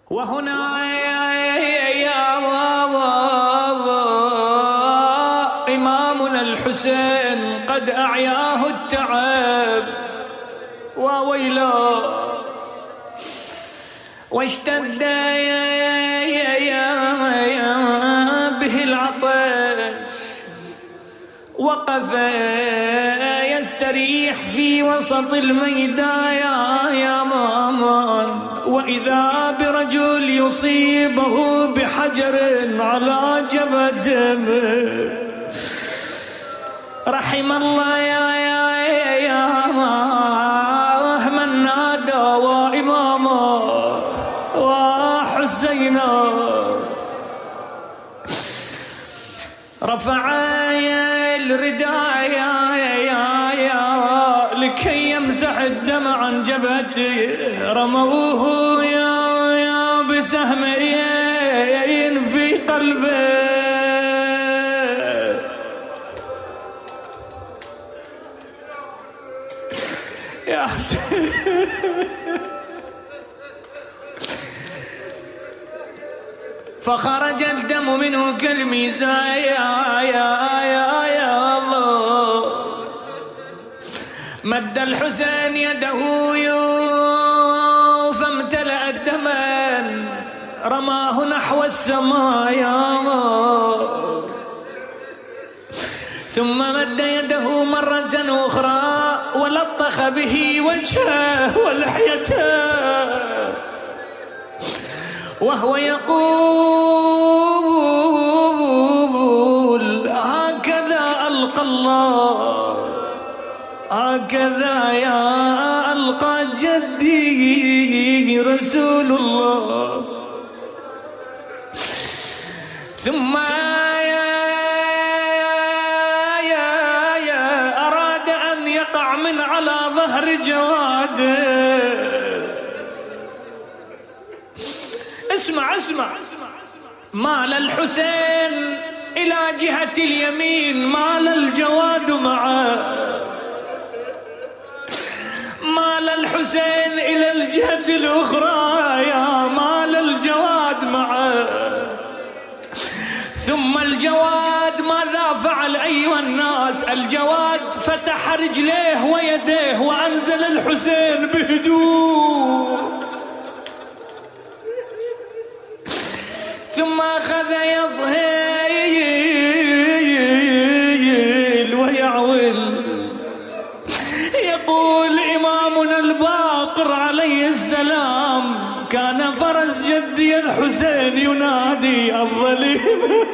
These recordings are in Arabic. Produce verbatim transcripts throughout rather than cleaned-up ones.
وهنا يا إمامنا الحسين قد أعياه التعب وويله واشتد به العطش، وقف يستريح في وسط الميدان يا مامان، وإذا برجل يصيبه بحجر على جبهته. رحم الله يا يا يا من نادى وإماما وحسينا. رفع الرداء يا يا يا لكي يمسح الدم عن جبهته. رموه يا يا بسهمين في قلبه. يا حسين فخرج الدم منه كالميزان يا يا يا يا الله. مد الحسين يده فامتلأت دما، رماه نحو السماء يا الله. ثم مد يده مرة أخرى ولطخ به وجهه ولحيته وهو يقول: هكذا ألقى الله، هكذا يا ألقى جدي رسول الله. ثم يا يا يا أراد أن يقع من على ظهر جواده. اسمع اسمع مال الحسين إلى جهة اليمين، مال الجواد معه. مال الحسين إلى الجهة الأخرى يا مال الجواد معه. ثم الجواد ماذا فعل أيها الناس؟ الجواد فتح رجليه ويديه وأنزل الحسين بهدوء، ثم أخذ يصهيل ويعول يقول: إمامنا الباقر عليه السلام كان فرس جدي الحسين ينادي الظليم.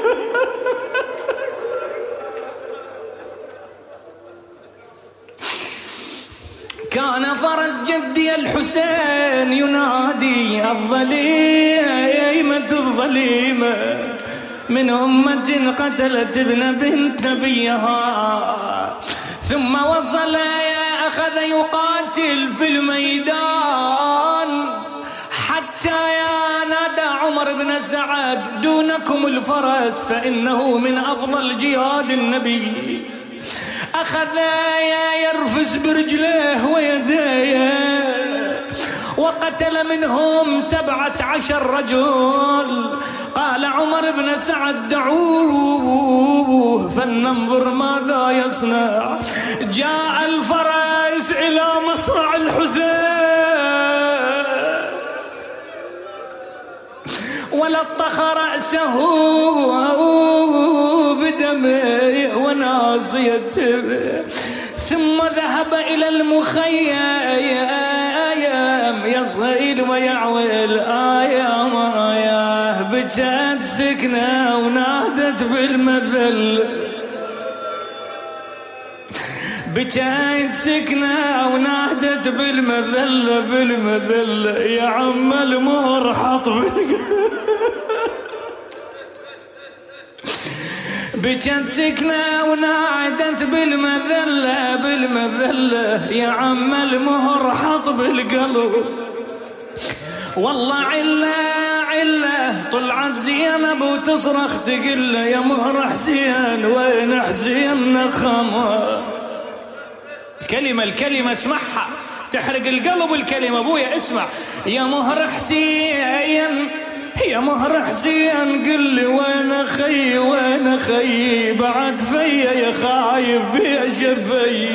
كان فرس جدي الحسين ينادي الظليمة الظليمة من أمة قتلت ابن بنت نبيها. ثم وصل أخذ يقاتل في الميدان حتى يا نادى عمر بن سعد: دونكم الفرس فإنه من أفضل جهاد النبي. أخذ يرفس برجليه ويديه وقتل منهم سبعة عشر رجل. قال عمر بن سعد: دعوه فلننظر ماذا يصنع. جاء الفرس إلى مصرع الحسين ولطخ رأسه بدمه وناصيته، ثم ذهب إلى المخيم يصيل ويعول. آية آية بكت سكنة ونادت بالمذل، بكت سكنة ونادت بالمذل بالمذل يا عم المهر حط بالقلب. بكت سكنة ونادت بالمذلة بالمذلة يا عم المهر حط بالقلب. والله علة علة طلعت زينب وتصرخ تقول له: يا مهر حسين وين حسين نخمه. كلمة الكلمة اسمعها تحرق القلب. الكلمة ابويا اسمع: يا مهر حسين يا مهر حسين قل لي وين خي وين خي بعد فيا يا خايب بيا شفي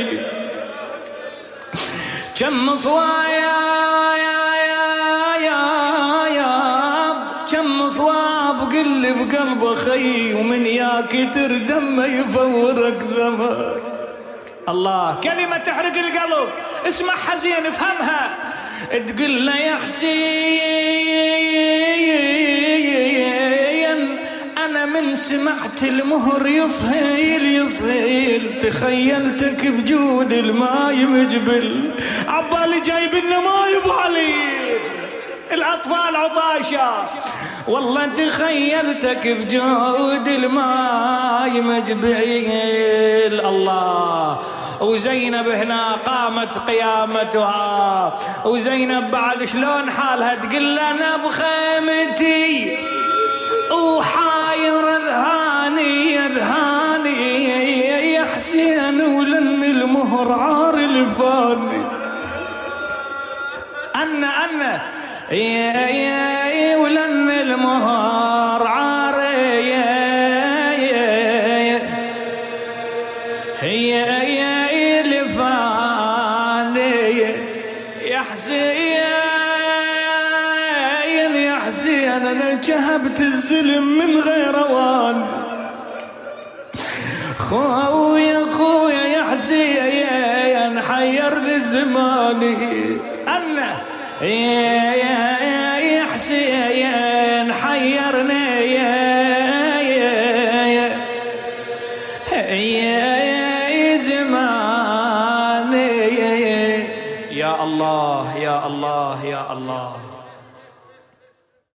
كم صوايا يا يا يا يا كم صواب قل لي بقلب خي ومن ياكتر دمه يفورك ذمر. الله كلمة تحرق القلب، اسمع حزين افهمها. تقول له يا حسين أنا من سمعت المهر يصهيل يصهيل تخيلتك بجود الماي مجبل عبالي جايب لنا ماي ابو علي الأطفال عطاشة والله تخيلتك بجود الماي مجبل. الله وزينب هنا قامت قيامتها، وزينب بعد شلون حالها تقول انا بخيمتي وحاير اذهاني اذهاني يا حسين ولن المهر عار الفاني انا انا يا يا ولن المهر عار أنا جهبت الزلم من غير أوان. خويا خويا يا حسين حيرني زماني أنا يا يا حسين حيرني